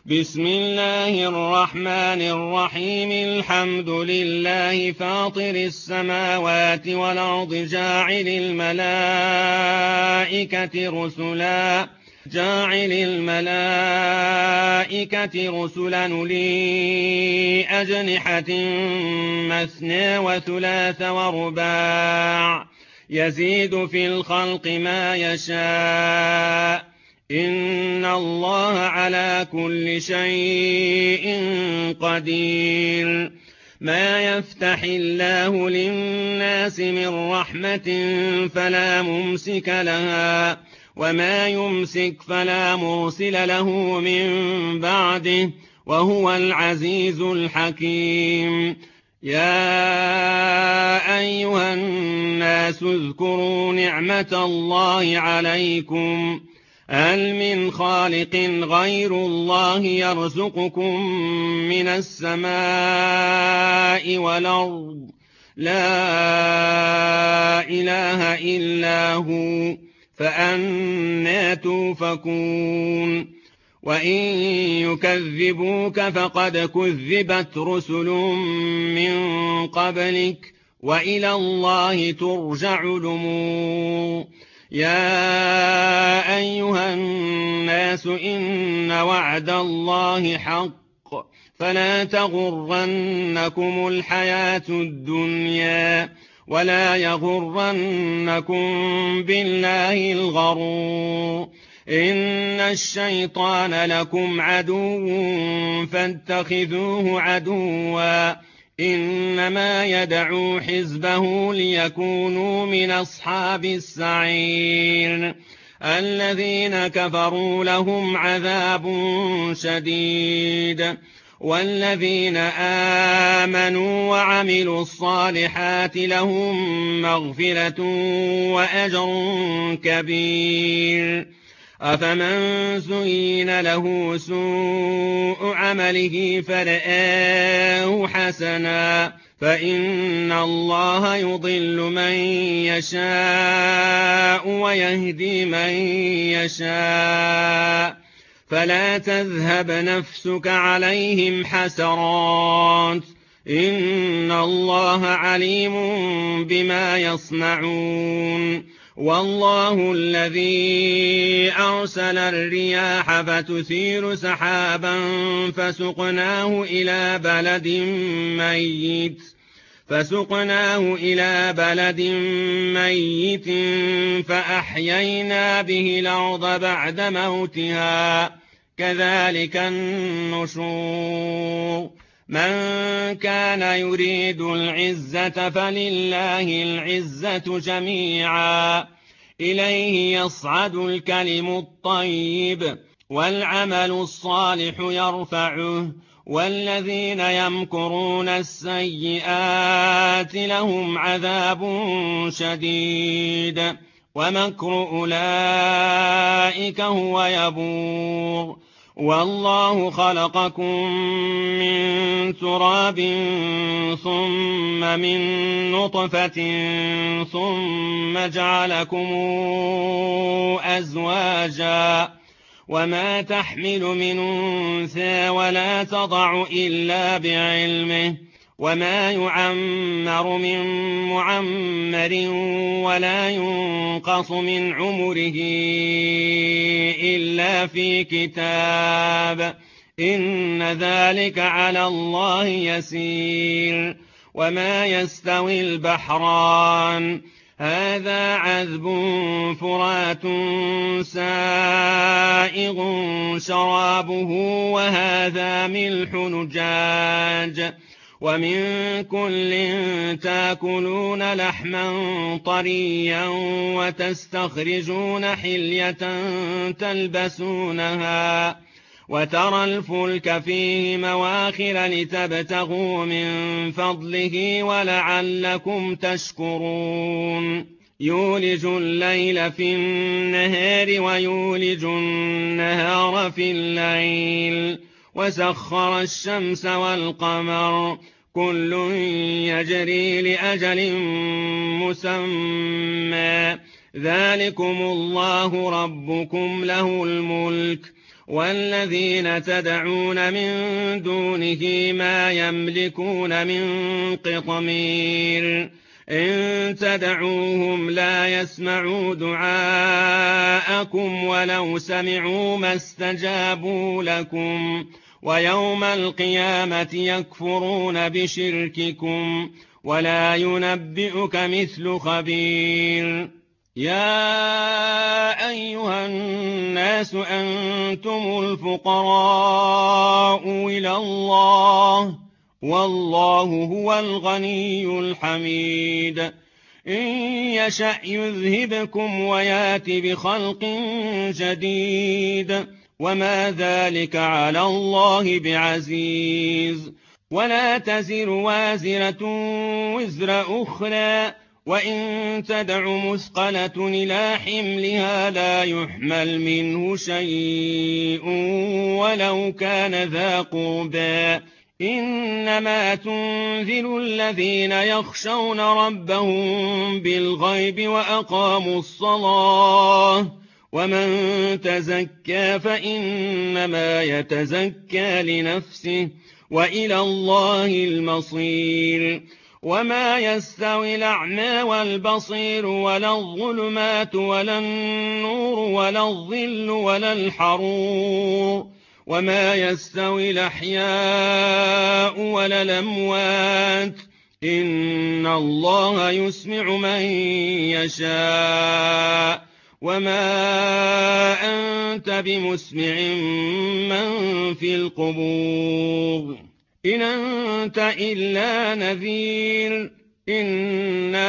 بسم الله الرحمن الرحيم. الحمد لله فاطر السماوات والأرض جاعل الملائكة رسلا أولي أجنحة مثنى وثلاث ورباع يزيد في الخلق ما يشاء إن الله على كل شيء قدير. ما يفتح الله للناس من رحمة فلا ممسك لها وما يمسك فلا مرسل له من بعده وهو العزيز الحكيم. يا أيها الناس اذكروا نعمة الله عليكم هل من خالق غير الله يرزقكم من السماء والأرض لا إله إلا هو فأنى توفكون. وإن يكذبوك فقد كذبت رسل من قبلك وإلى الله ترجع الأمور. يا أيها الناس إن وعد الله حق فلا تغرنكم الحياة الدنيا ولا يغرنكم بالله الغرور. إن الشيطان لكم عدو فاتخذوه عدوا إنما يدعو حزبه ليكونوا من أصحاب السعير. الذين كفروا لهم عذاب شديد والذين آمنوا وعملوا الصالحات لهم مغفرة وأجر كبير. أفمن زين له سوء عمله فرآه حسنا فإن الله يضل من يشاء ويهدي من يشاء فلا تذهب نفسك عليهم حسرات إن الله عليم بما يصنعون. والله الذي أرسل الرياح فتثير سحابا فسقناه إلى بلد ميت فأحيينا به الأرض بعد موتها كذلك النشور. من كان يريد العزة فلله العزة جميعا إليه يصعد الكلم الطيب والعمل الصالح يرفعه والذين يمكرون السيئات لهم عذاب شديد ومكر أولئك هو يبور. والله خلقكم من تراب ثم من نطفة ثم جعلكم أزواجا وما تحمل من أنثى ولا تضع إلا بعلمه وما يعمر من معمر ولا ينقص من عمره إلا في كتاب إن ذلك على الله يسير. وما يستوي البحران هذا عذب فرات سائغ شرابه وهذا ملح نجاج ومن كل تاكلون لحما طريا وتستخرجون حلية تلبسونها وترى الفلك فيه مواخر لتبتغوا من فضله ولعلكم تشكرون. يولج الليل في النهار ويولج النهار في الليل وسخر الشمس والقمر كل يجري لأجل مسمى ذلكم الله ربكم له الملك والذين تدعون من دونه ما يملكون من قطمير إن تدعوهم لا يسمعوا دعاءكم ولو سمعوا ما استجابوا لكم ويوم القيامة يكفرون بشرككم ولا ينبئك مثل خبير. يا أيها الناس أنتم الفقراء إلى الله والله هو الغني الحميد إن يشأ يذهبكم ويات بخلق جديد وما ذلك على الله بعزيز. ولا تزر وازرة وزر أخرى وإن تدع مثقلة إلى حملها لا يحمل منه شيء ولو كان ذا قربى إنما تنذر الذين يخشون ربهم بالغيب وأقاموا الصلاة ومن تزكى فإنما يتزكى لنفسه وإلى الله المصير. وما يستوي الأعمى والبصير ولا الظلمات ولا النور ولا الظل ولا الحرور وما يستوي الأحياء ولا الأموات إن الله يسمع من يشاء وما أنت بمسمع من في القبور إن أنت إلا نذير إنا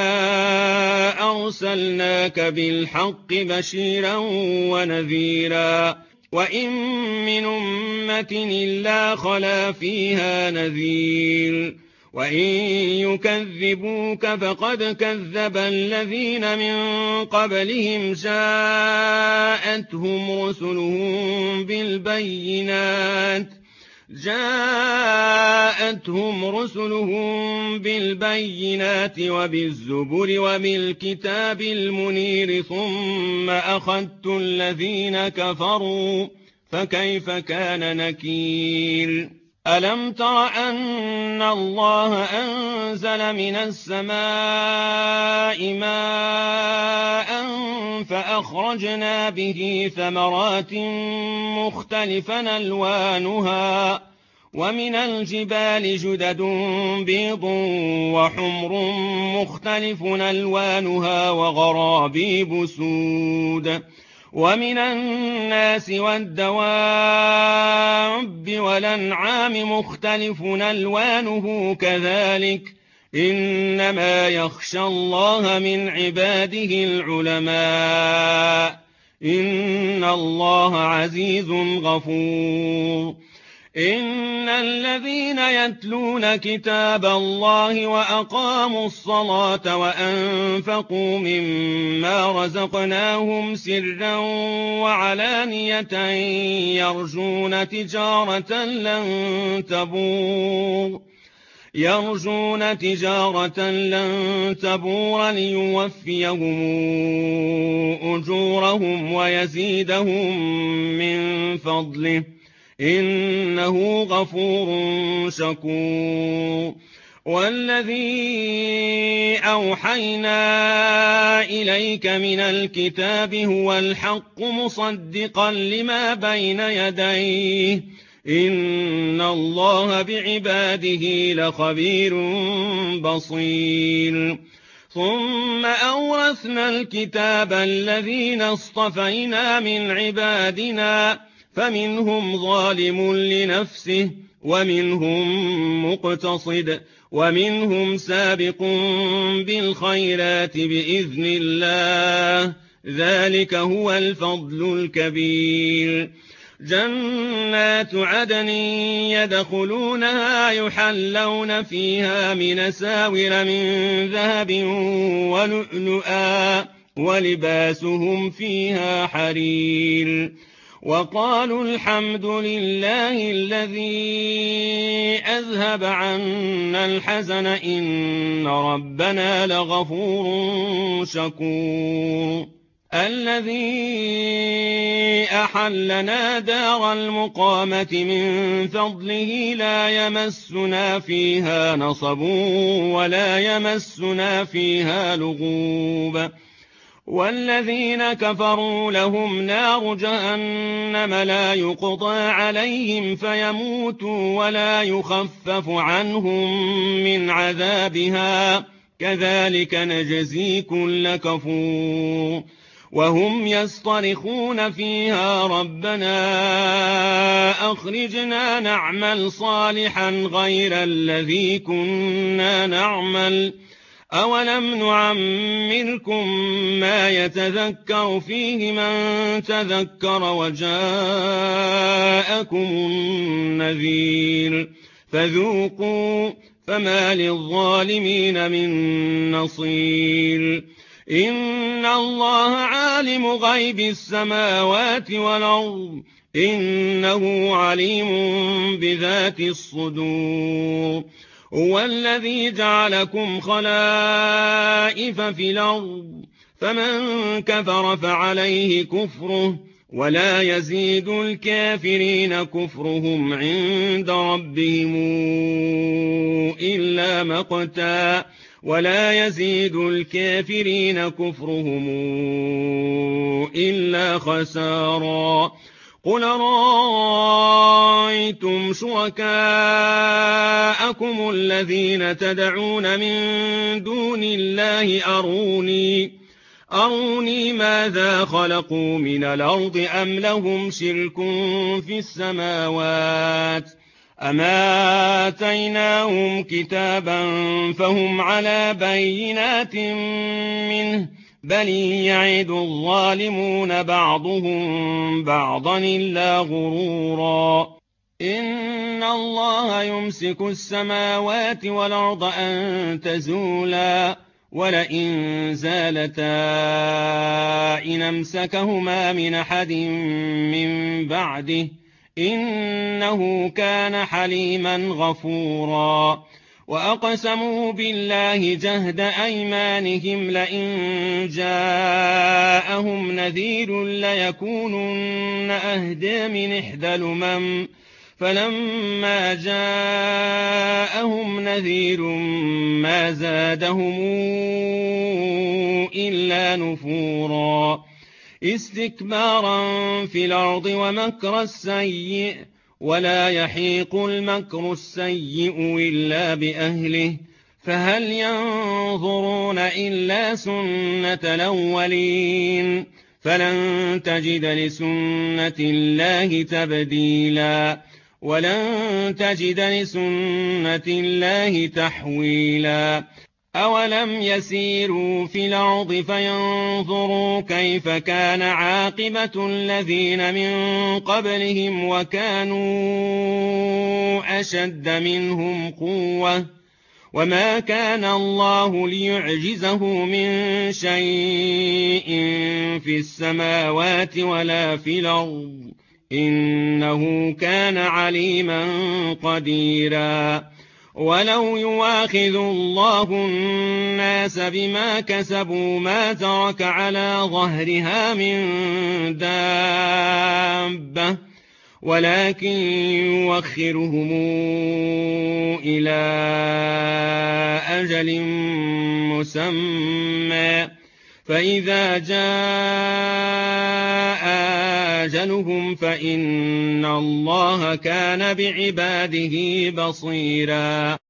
أرسلناك بالحق بشيرا ونذيرا وإن من أمة إلا خلا فيها نذير وإن يكذبوك فقد كذب الذين من قبلهم جاءتهم رسلهم بالبينات وبالزبر وبالكتاب المنير ثم أخذت الذين كفروا فكيف كان نكير. ألم تر أن الله أنزل من السماء ماء فأخرجنا به ثمرات مختلفا ألوانها ومن الجبال جدد بيض وحمر مختلف ألوانها وغرابيب سود ومن الناس والدواب والأنعام مختلف ألوانه كذلك إنما يخشى الله من عباده العلماء إن الله عزيز غفور. إن الذين يتلون كتاب الله وأقاموا الصلاة وأنفقوا مما رزقناهم سرا وعلانية يرجون تجارة لن تبور ليوفيهم أجورهم ويزيدهم من فضله إنه غفور شكور. والذي أوحينا إليك من الكتاب هو الحق مصدقا لما بين يديه إن الله بعباده لخبير بصير. ثم أورثنا الكتاب الذين اصطفينا من عبادنا فمنهم ظالم لنفسه ومنهم مقتصد ومنهم سابق بالخيرات بإذن الله ذلك هو الفضل الكبير. جنات عدن يدخلونها يحلون فيها من أساور من ذهب ولؤلؤا ولباسهم فيها حرير. وقالوا الحمد لله الذي أذهب عنا الحزن إن ربنا لغفور شكور. الذي أحلنا دار المقامة من فضله لا يمسنا فيها نصب ولا يمسنا فيها لغوب والذين كفروا لهم نار جهنم لا يقضى عليهم فيموتوا ولا يخفف عنهم من عذابها كذلك نجزي كل كفور وهم يصطرخون فيها ربنا أخرجنا نعمل صالحا غير الذي كنا نعمل أولم نعمركم ما يتذكر فيه من تذكر وجاءكم النذير فذوقوا فما للظالمين من نصير إن الله عالم غيب السماوات والأرض إنه عليم بذات الصدور هو الذي جعلكم خلائف في الأرض فمن كفر فعليه كفره ولا يزيد الكافرين كفرهم عند ربهم إلا مقتا ولا يزيد الكافرين كفرهم إلا خسارا قل رأيتم شركاءكم الذين تدعون من دون الله أروني ماذا خلقوا من الأرض أم لهم شرك في السماوات أما آتيناهم كتابا فهم على بينات منه بل يعد الظالمون بعضهم بعضا إلا غرورا إن الله يمسك السماوات والأرض أن تزولا ولئن زالتا إن أمسكهما من أحد من بعده إنه كان حليما غفورا وأقسموا بالله جهد أيمانهم لئن جاءهم نذير ليكونن أهدى من إحدى الأمم فلما جاءهم نذير ما زادهم إلا نفورا استكبارا في الأرض ومكر السيء ولا يحيق المكر السيء إلا بأهله فهل ينظرون إلا سنة الأولين فلن تجد لسنة الله تبديلا ولن تجد لسنة الله تحويلا أولم يسيروا في الأرض فينظروا كيف كان عاقبة الذين من قبلهم وكانوا أشد منهم قوة وما كان الله ليعجزه من شيء في السماوات ولا في الأرض إنه كان عليما قديرا ولو يواخذ الله الناس بما كسبوا ما ترك على ظهرها من دابة ولكن يوخرهم إلى أجل مسمى فإذا جاء أجلهم فإن الله كان بعباده بصيرا